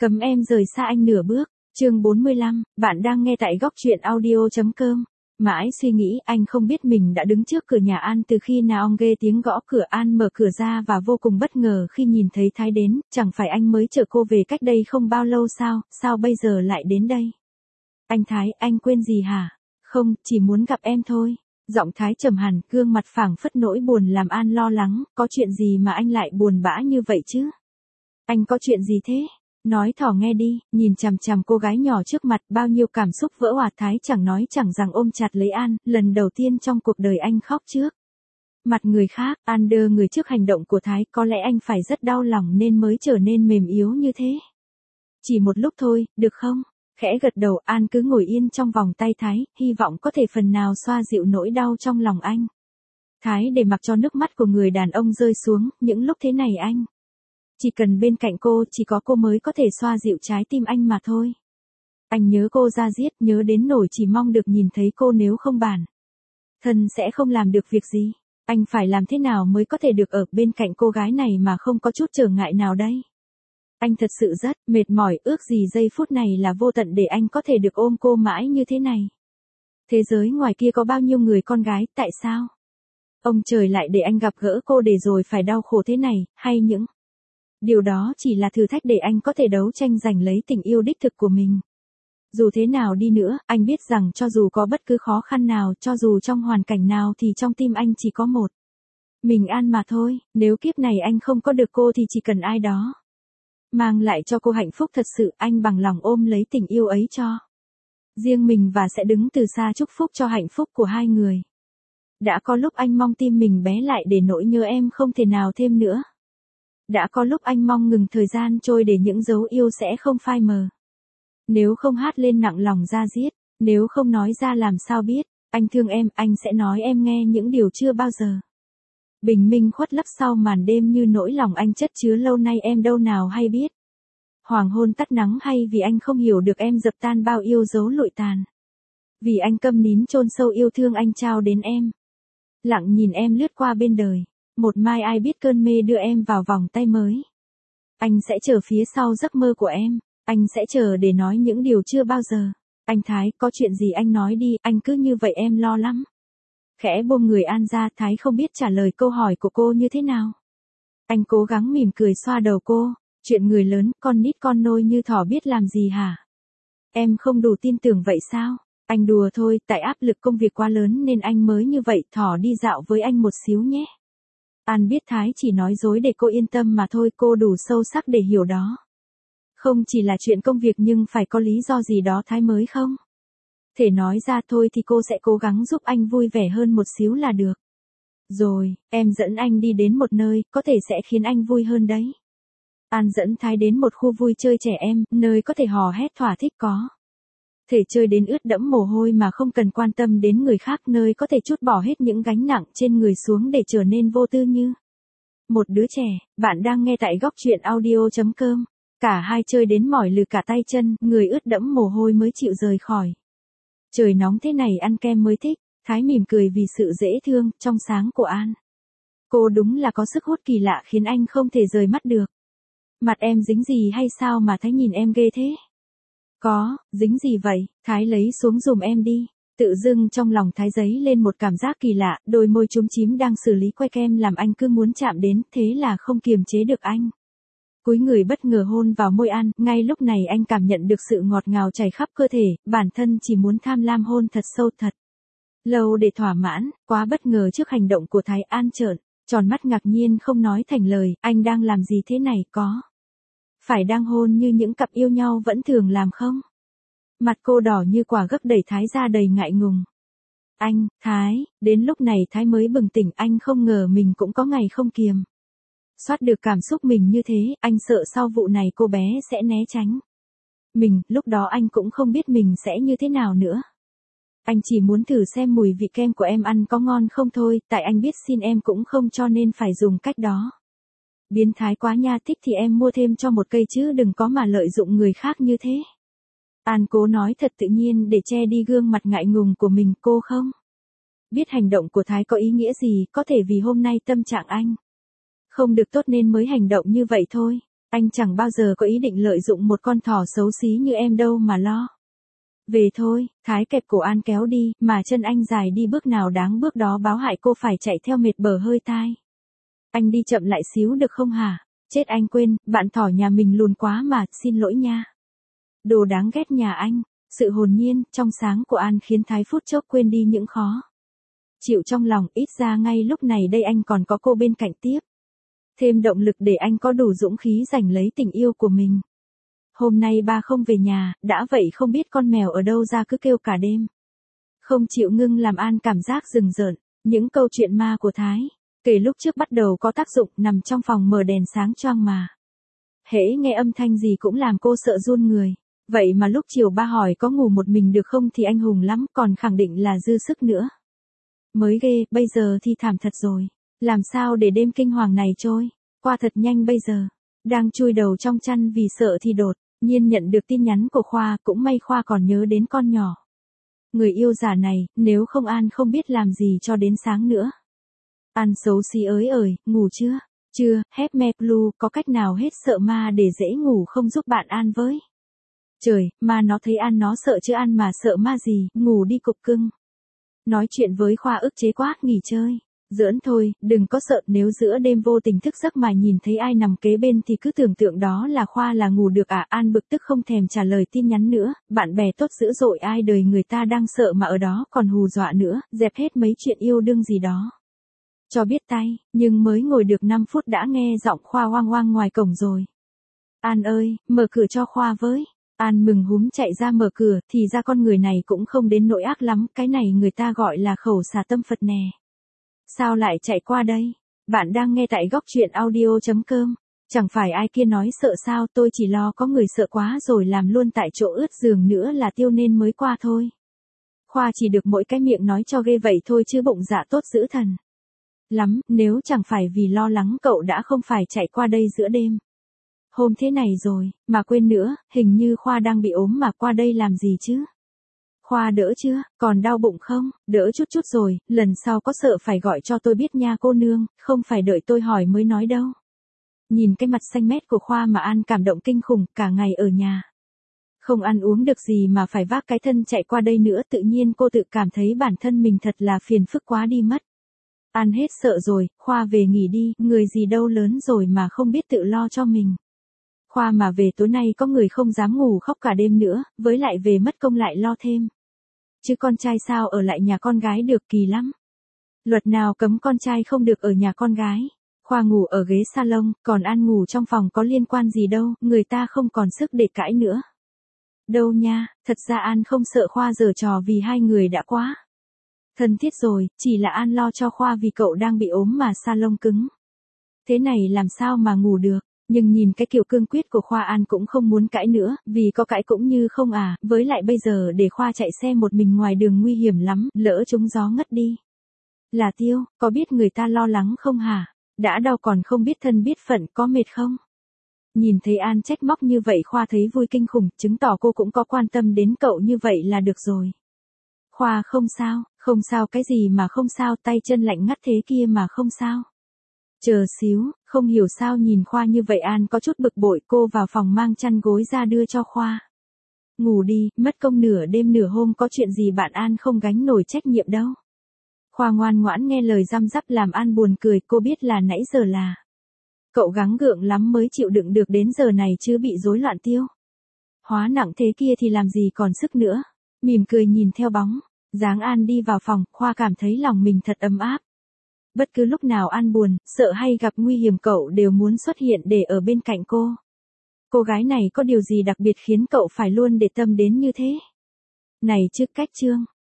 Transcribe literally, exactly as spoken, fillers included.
Cấm em rời xa anh nửa bước. Chương bốn mươi lăm, bạn đang nghe tại góc truyện audio chấm com. Mãi suy nghĩ, anh không biết mình đã đứng trước cửa nhà An từ khi nào. Ông nghe tiếng gõ cửa. An mở cửa ra và vô cùng bất ngờ khi nhìn thấy Thái đến. Chẳng phải anh mới chở cô về cách đây không bao lâu sao, sao bây giờ lại đến đây? Anh Thái, anh quên gì hả? Không, chỉ muốn gặp em thôi. Giọng Thái trầm hẳn, gương mặt phảng phất nỗi buồn làm An lo lắng. Có chuyện gì mà anh lại buồn bã như vậy chứ? Anh có chuyện gì thế? Nói thỏ nghe đi. Nhìn chằm chằm cô gái nhỏ trước mặt, bao nhiêu cảm xúc vỡ òa. Thái chẳng nói chẳng rằng ôm chặt lấy An. Lần đầu tiên trong cuộc đời anh khóc trước mặt người khác. An đơ người trước hành động của Thái. Có lẽ anh phải rất đau lòng nên mới trở nên mềm yếu như thế. Chỉ một lúc thôi, được không? Khẽ gật đầu. An cứ ngồi yên trong vòng tay Thái, hy vọng có thể phần nào xoa dịu nỗi đau trong lòng anh. Thái để mặc cho nước mắt của người đàn ông rơi xuống. Những lúc thế này anh chỉ cần bên cạnh cô, chỉ có cô mới có thể xoa dịu trái tim anh mà thôi. Anh nhớ cô ra giết, nhớ đến nỗi chỉ mong được nhìn thấy cô, nếu không bản thân sẽ không làm được việc gì. Anh phải làm thế nào mới có thể được ở bên cạnh cô gái này mà không có chút trở ngại nào đây? Anh thật sự rất mệt mỏi, ước gì giây phút này là vô tận để anh có thể được ôm cô mãi như thế này. Thế giới ngoài kia có bao nhiêu người con gái, tại sao ông trời lại để anh gặp gỡ cô để rồi phải đau khổ thế này, hay những điều đó chỉ là thử thách để anh có thể đấu tranh giành lấy tình yêu đích thực của mình. Dù thế nào đi nữa, anh biết rằng cho dù có bất cứ khó khăn nào, cho dù trong hoàn cảnh nào thì trong tim anh chỉ có một mình An mà thôi. Nếu kiếp này anh không có được cô thì chỉ cần ai đó mang lại cho cô hạnh phúc thật sự, anh bằng lòng ôm lấy tình yêu ấy cho riêng mình và sẽ đứng từ xa chúc phúc cho hạnh phúc của hai người. Đã có lúc anh mong tim mình bé lại để nỗi nhớ em không thể nào thêm nữa. Đã có lúc anh mong ngừng thời gian trôi để những dấu yêu sẽ không phai mờ. Nếu không hát lên nặng lòng ra giết, nếu không nói ra làm sao biết, anh thương em, anh sẽ nói em nghe những điều chưa bao giờ bình minh khuất lấp sau màn đêm, như nỗi lòng anh chất chứa lâu nay em đâu nào hay biết. Hoàng hôn tắt nắng hay vì anh không hiểu được em dập tan bao yêu dấu lụi tàn. Vì anh câm nín chôn sâu yêu thương anh trao đến em. Lặng nhìn em lướt qua bên đời. Một mai ai biết cơn mê đưa em vào vòng tay mới. Anh sẽ chờ phía sau giấc mơ của em. Anh sẽ chờ để nói những điều chưa bao giờ. Anh Thái, có chuyện gì anh nói đi, anh cứ như vậy em lo lắm. Khẽ buông người An ra. Thái không biết trả lời câu hỏi của cô như thế nào. Anh cố gắng mỉm cười xoa đầu cô. Chuyện người lớn, con nít con nôi như thỏ biết làm gì hả? Em không đủ tin tưởng vậy sao? Anh đùa thôi, tại áp lực công việc quá lớn nên anh mới như vậy. Thỏ đi dạo với anh một xíu nhé. An biết Thái chỉ nói dối để cô yên tâm mà thôi, cô đủ sâu sắc để hiểu đó không chỉ là chuyện công việc nhưng phải có lý do gì đó Thái mới không thể nói ra. Thôi thì cô sẽ cố gắng giúp anh vui vẻ hơn một xíu là được. Rồi, em dẫn anh đi đến một nơi, có thể sẽ khiến anh vui hơn đấy. An dẫn Thái đến một khu vui chơi trẻ em, nơi có thể hò hét thỏa thích, có thể chơi đến ướt đẫm mồ hôi mà không cần quan tâm đến người khác, nơi có thể trút bỏ hết những gánh nặng trên người xuống để trở nên vô tư như một đứa trẻ. Bạn đang nghe tại góc truyện audio chấm com. Cả hai chơi đến mỏi lừ cả tay chân, người ướt đẫm mồ hôi mới chịu rời khỏi. Trời nóng thế này ăn kem mới thích. Thái mỉm cười vì sự dễ thương, trong sáng của An. Cô đúng là có sức hút kỳ lạ khiến anh không thể rời mắt được. Mặt em dính gì hay sao mà Thái nhìn em ghê thế? Có, dính gì vậy? Thái lấy xuống giùm em đi. Tự dưng trong lòng Thái dấy lên một cảm giác kỳ lạ, đôi môi chúm chím đang xử lý que kem làm anh cứ muốn chạm đến, thế là không kiềm chế được anh. Cúi người bất ngờ hôn vào môi An, ngay lúc này anh cảm nhận được sự ngọt ngào chảy khắp cơ thể, bản thân chỉ muốn tham lam hôn thật sâu thật lâu để thỏa mãn. Quá bất ngờ trước hành động của Thái, An trợn tròn mắt ngạc nhiên không nói thành lời, anh đang làm gì thế này, có phải đang hôn như những cặp yêu nhau vẫn thường làm không? Mặt cô đỏ như quả gấc đẩy Thái ra đầy ngại ngùng. Anh, Thái, đến lúc này Thái mới bừng tỉnh, anh không ngờ mình cũng có ngày không kiềm soát được cảm xúc mình như thế, anh sợ sau vụ này cô bé sẽ né tránh mình, lúc đó anh cũng không biết mình sẽ như thế nào nữa. Anh chỉ muốn thử xem mùi vị kem của em ăn có ngon không thôi, tại anh biết xin em cũng không cho nên phải dùng cách đó. Biến thái quá nha, thích thì em mua thêm cho một cây chứ đừng có mà lợi dụng người khác như thế. An cố nói thật tự nhiên để che đi gương mặt ngại ngùng của mình. Cô không biết hành động của Thái có ý nghĩa gì, có thể vì hôm nay tâm trạng anh không được tốt nên mới hành động như vậy thôi. Anh chẳng bao giờ có ý định lợi dụng một con thỏ xấu xí như em đâu mà lo. Về thôi, Thái kẹp cổ An kéo đi, mà chân anh dài đi bước nào đáng bước đó báo hại cô phải chạy theo mệt bờ hơi tai. Anh đi chậm lại xíu được không hả? Chết anh quên, bạn thỏ nhà mình lùn quá mà, xin lỗi nha. Đồ đáng ghét nhà anh. Sự hồn nhiên, trong sáng của An khiến Thái phút chốc quên đi những khó chịu trong lòng, ít ra ngay lúc này đây anh còn có cô bên cạnh tiếp. Thêm động lực để anh có đủ dũng khí giành lấy tình yêu của mình. Hôm nay ba không về nhà, đã vậy không biết con mèo ở đâu ra cứ kêu cả đêm. Không chịu ngưng làm An cảm giác rừng rợn, những câu chuyện ma của Thái, kể lúc trước bắt đầu có tác dụng, nằm trong phòng mở đèn sáng choang mà. Hễ nghe âm thanh gì cũng làm cô sợ run người. Vậy mà lúc chiều ba hỏi có ngủ một mình được không thì anh hùng lắm, còn khẳng định là dư sức nữa. Mới ghê, bây giờ thì thảm thật rồi. Làm sao để đêm kinh hoàng này trôi qua thật nhanh bây giờ. Đang chui đầu trong chăn vì sợ thì đột nhiên nhận được tin nhắn của Khoa, cũng may Khoa còn nhớ đến con nhỏ. Người yêu già này, nếu không An không biết làm gì cho đến sáng nữa. An xấu xí ới ời, ngủ chưa? Chưa, Hep Me Blue, có cách nào hết sợ ma để dễ ngủ không giúp bạn An với? Trời, mà nó thấy An nó sợ chứ An mà sợ ma gì, ngủ đi cục cưng. Nói chuyện với Khoa ức chế quát, nghỉ chơi. Giỡn thôi, đừng có sợ, nếu giữa đêm vô tình thức giấc mà nhìn thấy ai nằm kế bên thì cứ tưởng tượng đó là Khoa là ngủ được à. An bực tức không thèm trả lời tin nhắn nữa, bạn bè tốt dữ dội ai đời người ta đang sợ mà ở đó còn hù dọa nữa, dẹp hết mấy chuyện yêu đương gì đó. Cho biết tay, nhưng mới ngồi được năm phút đã nghe giọng Khoa hoang hoang ngoài cổng rồi. An ơi, mở cửa cho Khoa với. An mừng húm chạy ra mở cửa, thì ra con người này cũng không đến nỗi ác lắm, cái này người ta gọi là khẩu xà tâm Phật nè. Sao lại chạy qua đây? Bạn đang nghe tại góc truyện audio chấm com. Chẳng phải ai kia nói sợ sao, tôi chỉ lo có người sợ quá rồi làm luôn tại chỗ ướt giường nữa là tiêu nên mới qua thôi. Khoa chỉ được mỗi cái miệng nói cho ghê vậy thôi chứ bụng dạ tốt dữ thần lắm, nếu chẳng phải vì lo lắng cậu đã không phải chạy qua đây giữa đêm. Hôm thế này rồi, mà quên nữa, hình như Khoa đang bị ốm mà qua đây làm gì chứ? Khoa đỡ chưa, còn đau bụng không? Đỡ chút chút rồi, lần sau có sợ phải gọi cho tôi biết nha cô nương, không phải đợi tôi hỏi mới nói đâu. Nhìn cái mặt xanh mét của Khoa mà An cảm động kinh khủng, cả ngày ở nhà. Không ăn uống được gì mà phải vác cái thân chạy qua đây nữa, tự nhiên cô tự cảm thấy bản thân mình thật là phiền phức quá đi mất. An hết sợ rồi, Khoa về nghỉ đi, người gì đâu lớn rồi mà không biết tự lo cho mình. Khoa mà về tối nay có người không dám ngủ khóc cả đêm nữa, với lại về mất công lại lo thêm. Chứ con trai sao ở lại nhà con gái được, kỳ lắm. Luật nào cấm con trai không được ở nhà con gái. Khoa ngủ ở ghế salon, còn An ngủ trong phòng có liên quan gì đâu, người ta không còn sức để cãi nữa. Đâu nha, thật ra An không sợ Khoa giở trò vì hai người đã quá thân thiết rồi, chỉ là An lo cho Khoa vì cậu đang bị ốm mà salon cứng. Thế này làm sao mà ngủ được. Nhưng nhìn cái kiểu cương quyết của Khoa An cũng không muốn cãi nữa, vì có cãi cũng như không à, với lại bây giờ để Khoa chạy xe một mình ngoài đường nguy hiểm lắm, lỡ trúng gió ngất đi. Là Tiêu, có biết người ta lo lắng không hả? Đã đau còn không biết thân biết phận, có mệt không? Nhìn thấy An trách móc như vậy Khoa thấy vui kinh khủng, chứng tỏ cô cũng có quan tâm đến cậu như vậy là được rồi. Khoa không sao, không sao cái gì mà không sao, tay chân lạnh ngắt thế kia mà không sao. Chờ xíu, không hiểu sao nhìn Khoa như vậy An có chút bực bội, cô vào phòng mang chăn gối ra đưa cho Khoa. Ngủ đi, mất công nửa đêm nửa hôm có chuyện gì bạn An không gánh nổi trách nhiệm đâu. Khoa ngoan ngoãn nghe lời răm rắp làm An buồn cười, cô biết là nãy giờ là cậu gắng gượng lắm mới chịu đựng được đến giờ này chứ bị rối loạn Tiêu. Hóa nặng thế kia thì làm gì còn sức nữa. Mỉm cười nhìn theo bóng dáng An đi vào phòng, Khoa cảm thấy lòng mình thật ấm áp. Bất cứ lúc nào An buồn, sợ hay gặp nguy hiểm cậu đều muốn xuất hiện để ở bên cạnh cô. Cô gái này có điều gì đặc biệt khiến cậu phải luôn để tâm đến như thế? Này chứ cách Trương,